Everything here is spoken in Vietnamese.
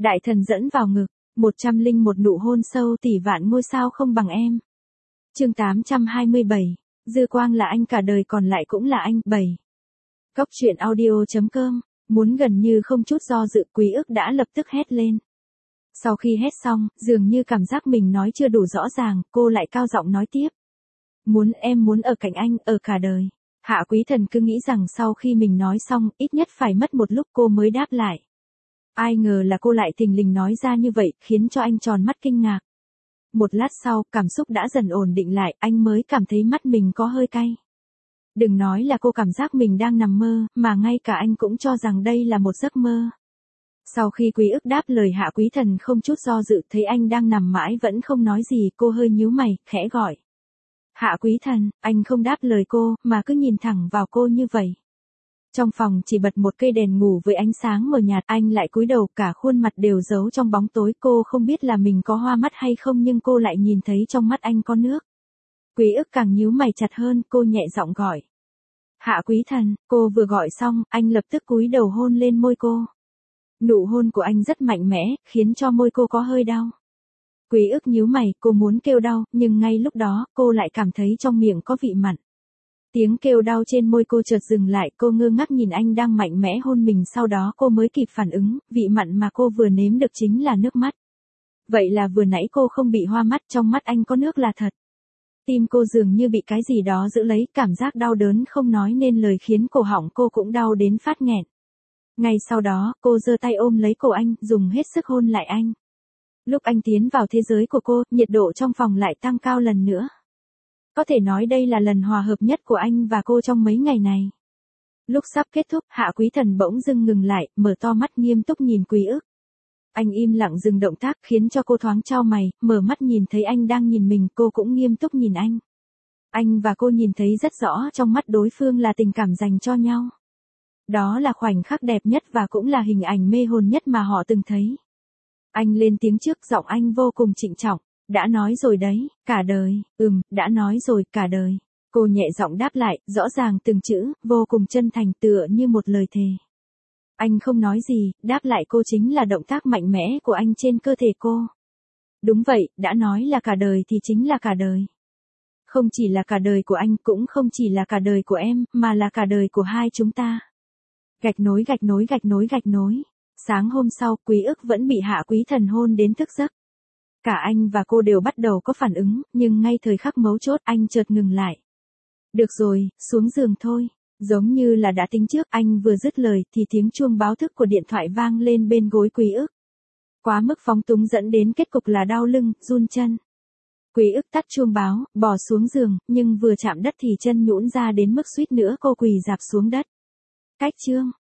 Đại thần dẫn vào ngực, 101 nụ hôn sâu tỷ vạn ngôi sao không bằng em. Chương 827, dư quang là anh cả đời còn lại cũng là anh. 7. Góc truyện audio.com, muốn gần như không chút do dự Quý Ức đã lập tức hét lên. Sau khi hét xong, dường như cảm giác mình nói chưa đủ rõ ràng, cô lại cao giọng nói tiếp. Em muốn ở cạnh anh, ở cả đời. Hạ Quý Thần cứ nghĩ rằng sau khi mình nói xong, ít nhất phải mất một lúc cô mới đáp lại. Ai ngờ là cô lại thình lình nói ra như vậy, khiến cho anh tròn mắt kinh ngạc. Một lát sau, cảm xúc đã dần ổn định lại, anh mới cảm thấy mắt mình có hơi cay. Đừng nói là cô cảm giác mình đang nằm mơ, mà ngay cả anh cũng cho rằng đây là một giấc mơ. Sau khi Quý Ức đáp lời Hạ Quý Thần không chút do dự, thấy anh đang nằm mãi vẫn không nói gì, cô hơi nhíu mày, khẽ gọi. Hạ Quý Thần, anh không đáp lời cô, mà cứ nhìn thẳng vào cô như vậy. Trong phòng chỉ bật một cây đèn ngủ với ánh sáng mờ nhạt, anh lại cúi đầu, cả khuôn mặt đều giấu trong bóng tối, cô không biết là mình có hoa mắt hay không nhưng cô lại nhìn thấy trong mắt anh có nước. Quý Ức càng nhíu mày chặt hơn, cô nhẹ giọng gọi. Hạ Quý Thần, cô vừa gọi xong, anh lập tức cúi đầu hôn lên môi cô. Nụ hôn của anh rất mạnh mẽ, khiến cho môi cô có hơi đau. Quý Ức nhíu mày, cô muốn kêu đau, nhưng ngay lúc đó, cô lại cảm thấy trong miệng có vị mặn. Tiếng kêu đau trên môi cô chợt dừng lại, cô ngơ ngác nhìn anh đang mạnh mẽ hôn mình, sau đó cô mới kịp phản ứng, vị mặn mà cô vừa nếm được chính là nước mắt. Vậy là vừa nãy cô không bị hoa mắt, trong mắt anh có nước là thật. Tim cô dường như bị cái gì đó giữ lấy, cảm giác đau đớn không nói nên lời khiến cổ họng cô cũng đau đến phát nghẹn. Ngay sau đó, cô giơ tay ôm lấy cổ anh, dùng hết sức hôn lại anh. Lúc anh tiến vào thế giới của cô, nhiệt độ trong phòng lại tăng cao lần nữa. Có thể nói đây là lần hòa hợp nhất của anh và cô trong mấy ngày này. Lúc sắp kết thúc, Hạ Quý Thần bỗng dưng ngừng lại, mở to mắt nghiêm túc nhìn Quý Ức. Anh im lặng dừng động tác khiến cho cô thoáng chau mày, mở mắt nhìn thấy anh đang nhìn mình, cô cũng nghiêm túc nhìn anh. Anh và cô nhìn thấy rất rõ trong mắt đối phương là tình cảm dành cho nhau. Đó là khoảnh khắc đẹp nhất và cũng là hình ảnh mê hồn nhất mà họ từng thấy. Anh lên tiếng trước, giọng anh vô cùng trịnh trọng. Đã nói rồi đấy, cả đời. Đã nói rồi, cả đời. Cô nhẹ giọng đáp lại, rõ ràng từng chữ, vô cùng chân thành, tựa như một lời thề. Anh không nói gì, đáp lại cô chính là động tác mạnh mẽ của anh trên cơ thể cô. Đúng vậy, đã nói là cả đời thì chính là cả đời. Không chỉ là cả đời của anh, cũng không chỉ là cả đời của em, mà là cả đời của hai chúng ta. Gạch nối gạch nối gạch nối gạch nối. Sáng hôm sau, Quý Ức vẫn bị Hạ Quý Thần hôn đến thức giấc. Cả anh và cô đều bắt đầu có phản ứng, nhưng ngay thời khắc mấu chốt anh chợt ngừng lại. Được rồi, xuống giường thôi. Giống như là đã tính trước, anh vừa dứt lời thì tiếng chuông báo thức của điện thoại vang lên bên gối Quý Ức. Quá mức phóng túng dẫn đến kết cục là đau lưng, run chân. Quý Ức tắt chuông báo, bò xuống giường, nhưng vừa chạm đất thì chân nhũn ra đến mức suýt nữa cô quỳ rạp xuống đất. Cách chương